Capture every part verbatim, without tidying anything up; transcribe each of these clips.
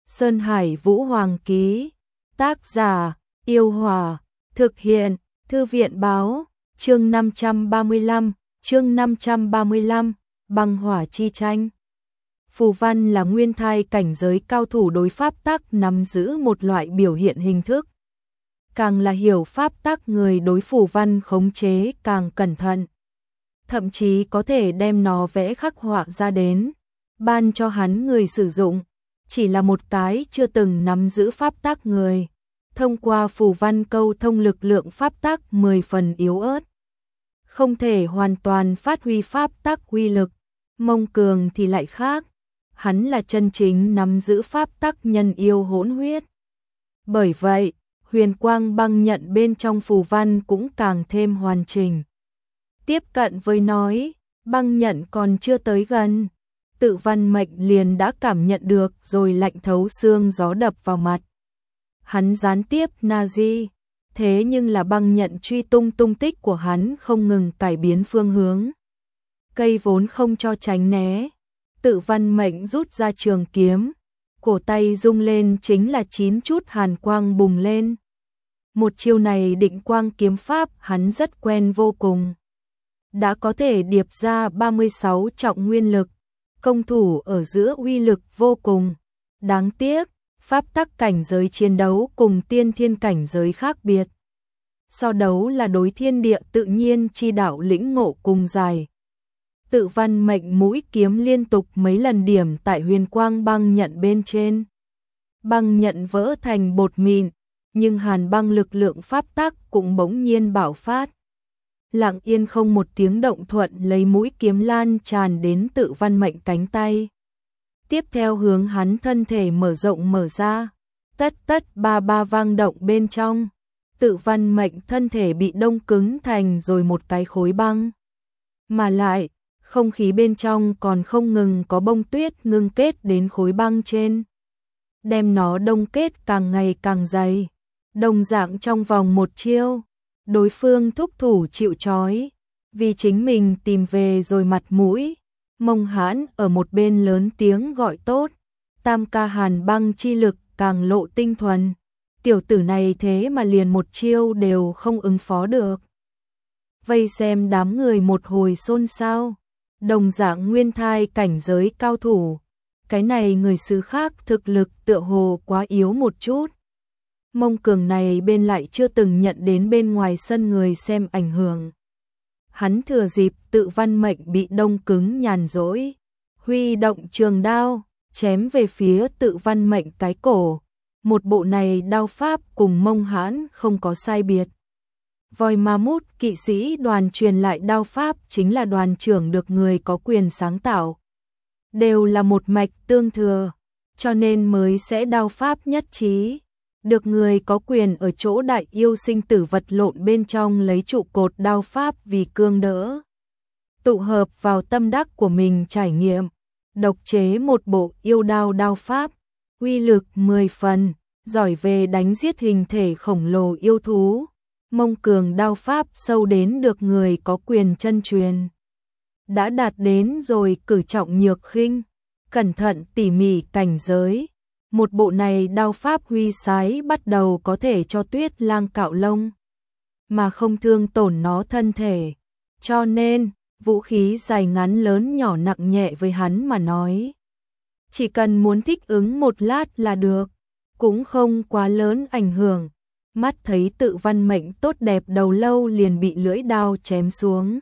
Sơn Hải Vũ Hoàng ký. Tác giả: Yêu Hòa. Thực hiện: Thư viện báo. Chương năm trăm ba mươi lăm, chương năm trăm ba mươi lăm, băng hỏa chi tranh. Phù văn là nguyên thai cảnh giới cao thủ đối pháp tắc nắm giữ một loại biểu hiện hình thức. Càng là hiểu pháp tắc, người đối phù văn khống chế càng cẩn thận. Thậm chí có thể đem nó vẽ khắc họa ra đến, ban cho hắn người sử dụng. Chỉ là một cái chưa từng nắm giữ pháp tắc người, thông qua phù văn câu thông lực lượng pháp tắc mười phần yếu ớt, không thể hoàn toàn phát huy pháp tắc uy lực. Mông Cường thì lại khác, hắn là chân chính nắm giữ pháp tắc nhân yêu hỗn huyết. Bởi vậy, huyền quang băng nhận bên trong phù văn cũng càng thêm hoàn chỉnh. Tiếp cận với nói, băng nhận còn chưa tới gần, Tự Văn Mệnh liền đã cảm nhận được rồi, lạnh thấu xương gió đập vào mặt. Hắn gián tiếp Nazi, thế nhưng là băng nhận truy tung tung tích của hắn không ngừng cải biến phương hướng. Cây vốn không cho tránh né, Tự Văn Mệnh rút ra trường kiếm, cổ tay rung lên chính là chín chút hàn quang bùng lên. Một chiêu này định quang kiếm pháp hắn rất quen vô cùng. Đã có thể điệp ra ba mươi sáu trọng nguyên lực, công thủ ở giữa uy lực vô cùng. Đáng tiếc, pháp tắc cảnh giới chiến đấu cùng tiên thiên cảnh giới khác biệt. So đấu là đối thiên địa tự nhiên chi đạo lĩnh ngộ cùng dài. Tự Văn Mệnh mũi kiếm liên tục mấy lần điểm tại huyền quang băng nhận bên trên. Băng nhận vỡ thành bột mịn, nhưng hàn băng lực lượng pháp tắc cũng bỗng nhiên bạo phát. Lặng yên không một tiếng động thuận lấy mũi kiếm lan tràn đến Tự Văn Mệnh cánh tay. Tiếp theo hướng hắn thân thể mở rộng mở ra, tất tất ba ba vang động bên trong. Tự Văn Mệnh thân thể bị đông cứng thành rồi một cái khối băng. Mà lại, không khí bên trong còn không ngừng có bông tuyết ngưng kết đến khối băng trên, đem nó đông kết càng ngày càng dày. Đồng dạng trong vòng một chiêu, đối phương thúc thủ chịu trói, vì chính mình tìm về rồi mặt mũi. Mông Hãn ở một bên lớn tiếng gọi tốt, tam ca hàn băng chi lực càng lộ tinh thuần. Tiểu tử này thế mà liền một chiêu đều không ứng phó được. Vây xem đám người một hồi xôn xao. Đồng dạng nguyên thai cảnh giới cao thủ, cái này người xứ khác thực lực tựa hồ quá yếu một chút. Mông Cường này bên lại chưa từng nhận đến bên ngoài sân người xem ảnh hưởng. Hắn thừa dịp Tự Văn Mệnh bị đông cứng nhàn rỗi, huy động trường đao, chém về phía Tự Văn Mệnh cái cổ. Một bộ này đao pháp cùng Mông Hãn không có sai biệt. Voi ma mút kỵ sĩ đoàn truyền lại đao pháp chính là đoàn trưởng được người có quyền sáng tạo. Đều là một mạch tương thừa, cho nên mới sẽ đao pháp nhất trí. Được người có quyền ở chỗ đại yêu sinh tử vật lộn bên trong lấy trụ cột đao pháp vì cương đỡ. Tụ hợp vào tâm đắc của mình trải nghiệm, độc chế một bộ yêu đao đao pháp, uy lực mười phần, giỏi về đánh giết hình thể khổng lồ yêu thú. Mông Cường đao pháp sâu đến được người có quyền chân truyền. Đã đạt đến rồi cử trọng nhược khinh, cẩn thận tỉ mỉ cảnh giới. Một bộ này đao pháp huy sái bắt đầu có thể cho Tuyết Lang cạo lông, mà không thương tổn nó thân thể. Cho nên, vũ khí dài ngắn lớn nhỏ nặng nhẹ với hắn mà nói, chỉ cần muốn thích ứng một lát là được, cũng không quá lớn ảnh hưởng. Mắt thấy Tự Văn Mệnh tốt đẹp đầu lâu liền bị lưỡi đao chém xuống.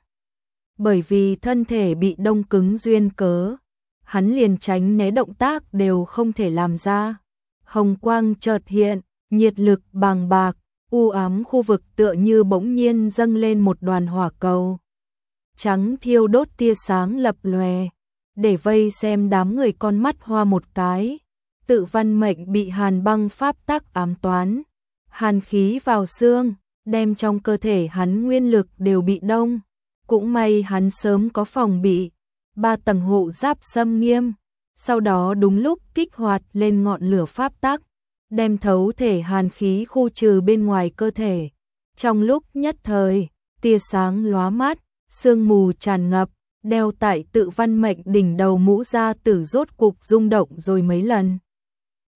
Bởi vì thân thể bị đông cứng duyên cớ, hắn liền tránh né động tác đều không thể làm ra. Hồng quang chợt hiện, nhiệt lực bàng bạc, u ám khu vực tựa như bỗng nhiên dâng lên một đoàn hỏa cầu. Trắng thiêu đốt tia sáng lập lòe, để vây xem đám người con mắt hoa một cái. Tự Văn Mệnh bị hàn băng pháp tắc ám toán. Hàn khí vào xương, đem trong cơ thể hắn nguyên lực đều bị đông. Cũng may hắn sớm có phòng bị, ba tầng hộ giáp xâm nghiêm. Sau đó đúng lúc kích hoạt lên ngọn lửa pháp tắc, đem thấu thể hàn khí khu trừ bên ngoài cơ thể. Trong lúc nhất thời, tia sáng lóa mắt, sương mù tràn ngập, đeo tại Tự Văn Mệnh đỉnh đầu mũ ra tử rốt cục rung động rồi mấy lần.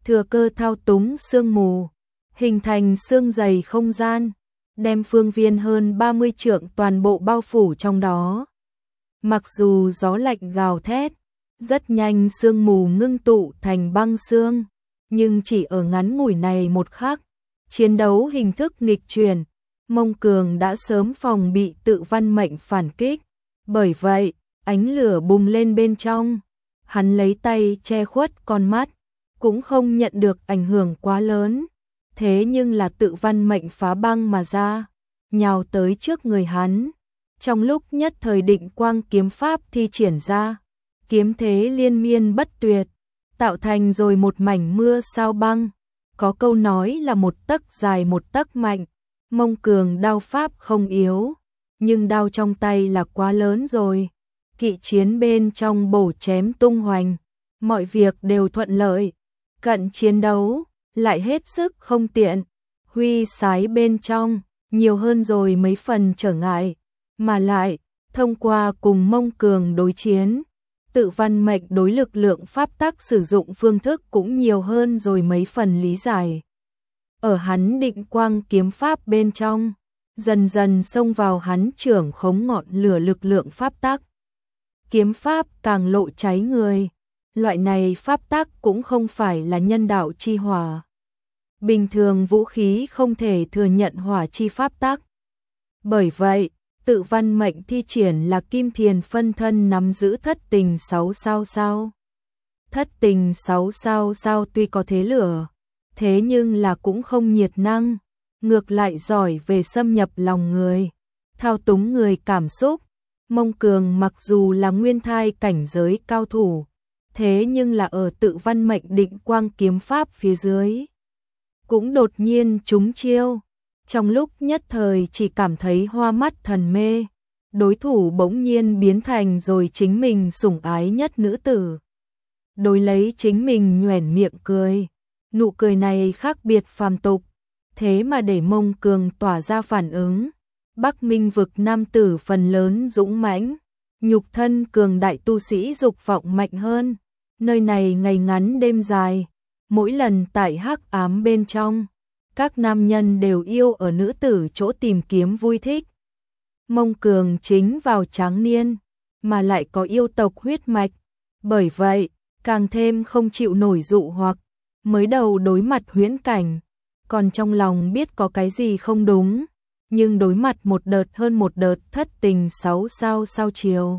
thừa cơ thao túng sương mù, hình thành sương dày không gian, đem phương viên hơn ba mươi trượng toàn bộ bao phủ trong đó. Mặc dù gió lạnh gào thét, rất nhanh sương mù ngưng tụ thành băng sương, nhưng chỉ ở ngắn ngủi này một khắc, chiến đấu hình thức nghịch chuyển, Mông Cường đã sớm phòng bị Tự Văn Mệnh phản kích. Bởi vậy, ánh lửa bùng lên bên trong, hắn lấy tay che khuất con mắt, cũng không nhận được ảnh hưởng quá lớn. Thế nhưng là Tự Văn Mệnh phá băng mà ra, nhào tới trước người hắn. Trong lúc nhất thời Định Quang kiếm pháp thi triển ra, kiếm thế liên miên bất tuyệt, tạo thành rồi một mảnh mưa sao băng. Có câu nói là một tấc dài một tấc mạnh, Mông Cường đao pháp không yếu, nhưng đao trong tay là quá lớn rồi. Kỵ chiến bên trong bổ chém tung hoành, mọi việc đều thuận lợi. Cận chiến đấu lại hết sức không tiện, huy sái bên trong nhiều hơn rồi mấy phần trở ngại, mà lại thông qua cùng Mông Cường đối chiến, Tự Văn Mệnh đối lực lượng pháp tắc sử dụng phương thức cũng nhiều hơn rồi mấy phần lý giải. Ở hắn Định Quang kiếm pháp bên trong, dần dần xông vào hắn trưởng khống ngọn lửa lực lượng pháp tắc. Kiếm pháp càng lộ cháy người, loại này pháp tắc cũng không phải là nhân đạo chi hỏa. Bình thường vũ khí không thể thừa nhận hỏa chi pháp tắc. Bởi vậy, Tự Văn Mệnh thi triển là Kim Thiền phân thân nắm giữ thất tình sáu sao sao. Thất tình sáu sao sao tuy có thế lửa, thế nhưng là cũng không nhiệt năng, ngược lại giỏi về xâm nhập lòng người, thao túng người cảm xúc. Mông Cường mặc dù là nguyên thai cảnh giới cao thủ, thế nhưng là ở Tự Văn Mệnh Định Quang kiếm pháp phía dưới, cũng đột nhiên trúng chiêu. Trong lúc nhất thời chỉ cảm thấy hoa mắt thần mê, đối thủ bỗng nhiên biến thành rồi chính mình sủng ái nhất nữ tử. Đối lấy chính mình nhoẻn miệng cười, nụ cười này khác biệt phàm tục, thế mà để Mông Cường tỏa ra phản ứng. Bắc Minh vực nam tử phần lớn dũng mãnh, nhục thân cường đại tu sĩ dục vọng mạnh hơn, nơi này ngày ngắn đêm dài, mỗi lần tại hắc ám bên trong, các nam nhân đều yêu ở nữ tử chỗ tìm kiếm vui thích. Mông Cường chính vào tráng niên, mà lại có yêu tộc huyết mạch, bởi vậy, càng thêm không chịu nổi dụ hoặc, mới đầu đối mặt huyễn cảnh, còn trong lòng biết có cái gì không đúng, nhưng đối mặt một đợt hơn một đợt thất tình sáu sao sao chiều.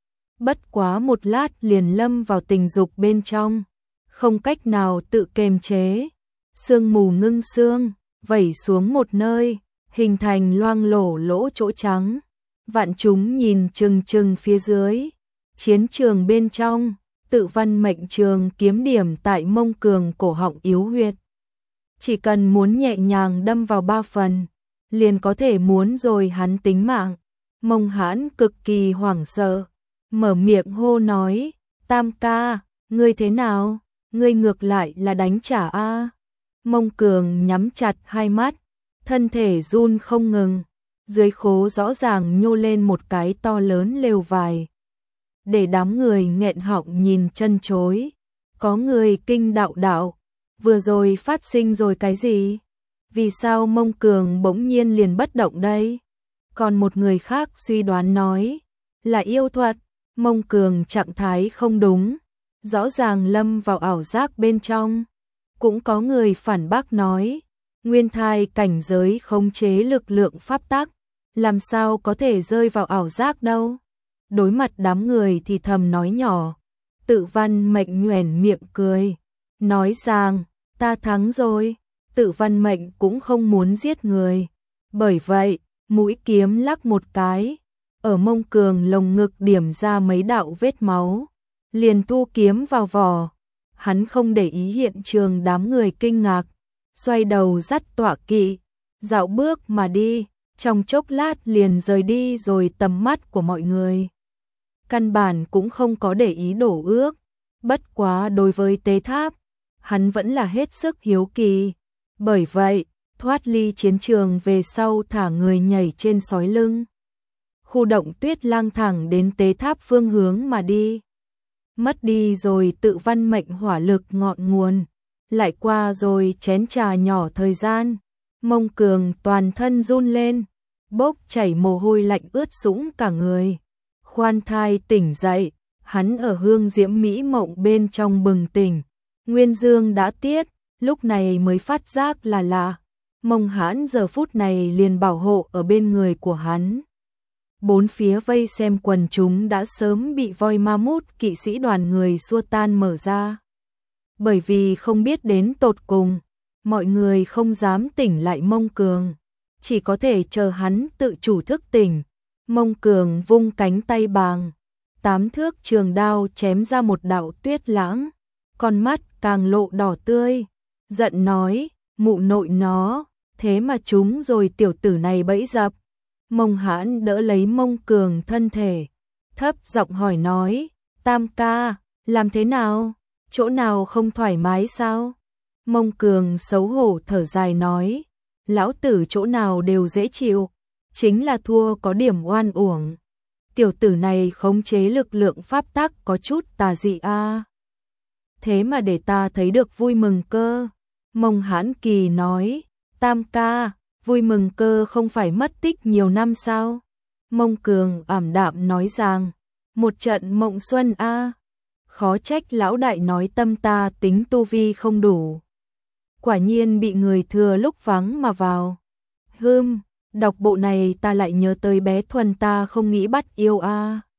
Bất quá một lát liền lâm vào tình dục bên trong, không cách nào tự kiềm chế. Sương mù ngưng sương, vẩy xuống một nơi, hình thành loang lổ lỗ chỗ trắng. Vạn chúng nhìn chừng chừng phía dưới. Chiến trường bên trong, Tự Văn Mệnh trường kiếm điểm tại Mông Cường cổ họng yếu huyệt. Chỉ cần muốn nhẹ nhàng đâm vào ba phần, liền có thể muốn rồi hắn tính mạng. Mông Hãn cực kỳ hoảng sợ, mở miệng hô nói, Tam ca, ngươi thế nào? Ngươi ngược lại là đánh trả a. Mông Cường nhắm chặt hai mắt, thân thể run không ngừng, dưới khố rõ ràng nhô lên một cái to lớn lều vải. Để đám người nghẹn họng nhìn chân chối, có người kinh đạo đạo, vừa rồi phát sinh rồi cái gì? Vì sao Mông Cường bỗng nhiên liền bất động đây? Còn một người khác suy đoán nói, là yêu thuật, Mông Cường trạng thái không đúng, rõ ràng lâm vào ảo giác bên trong. Cũng có người phản bác nói, nguyên thai cảnh giới khống chế lực lượng pháp tắc, làm sao có thể rơi vào ảo giác đâu. Đối mặt đám người thì thầm nói nhỏ, Tự Văn Mệnh nhoẻn miệng cười, nói rằng, ta thắng rồi. Tự Văn Mệnh cũng không muốn giết người, bởi vậy, mũi kiếm lắc một cái, ở Mông Cường lồng ngực điểm ra mấy đạo vết máu, liền thu kiếm vào vỏ. Hắn không để ý hiện trường đám người kinh ngạc, xoay đầu dắt tọa kỵ, dạo bước mà đi, trong chốc lát liền rời đi rồi tầm mắt của mọi người. Căn bản cũng không có để ý đổ ước, bất quá đối với tế tháp, hắn vẫn là hết sức hiếu kỳ. Bởi vậy, thoát ly chiến trường về sau thả người nhảy trên sói lưng. Khu động tuyết lang thẳng đến tế tháp phương hướng mà đi. Mất đi rồi Tự Văn Mệnh hỏa lực ngọn nguồn, Lại qua rồi chén trà nhỏ thời gian, Mông Cường toàn thân run lên, bốc chảy mồ hôi lạnh ướt sũng cả người. Khoan thai tỉnh dậy, hắn ở hương diễm mỹ mộng bên trong bừng tỉnh. Nguyên dương đã tiết, lúc này mới phát giác là lạ. Mông Hãn giờ phút này liền bảo hộ ở bên người của hắn. Bốn phía vây xem quần chúng đã sớm bị voi ma mút kỵ sĩ đoàn người xua tan mở ra. Bởi vì không biết đến tột cùng, mọi người không dám tỉnh lại Mông Cường, chỉ có thể chờ hắn tự chủ thức tỉnh. Mông Cường vung cánh tay bàng, tám thước trường đao chém ra một đạo tuyết lãng, con mắt càng lộ đỏ tươi, giận nói, mụ nội nó, thế mà chúng rồi tiểu tử này bẫy dập. Mông Hãn đỡ lấy Mông Cường thân thể, thấp giọng hỏi nói, Tam ca, làm thế nào? Chỗ nào không thoải mái sao? Mông Cường xấu hổ thở dài nói, lão tử chỗ nào đều dễ chịu, chính là thua có điểm oan uổng. Tiểu tử này khống chế lực lượng pháp tắc có chút tà dị a. À. Thế mà để ta thấy được vui mừng cơ. Mông Hãn Kỳ nói, Tam ca, vui mừng cơ không phải mất tích nhiều năm sao? Mông Cường ảm đạm nói rằng, một trận mộng xuân a. À. Khó trách lão đại nói tâm ta tính tu vi không đủ. Quả nhiên bị người thừa lúc vắng mà vào. Hưm, đọc bộ này ta lại nhớ tới bé Thuần ta không nghĩ bắt yêu a. À.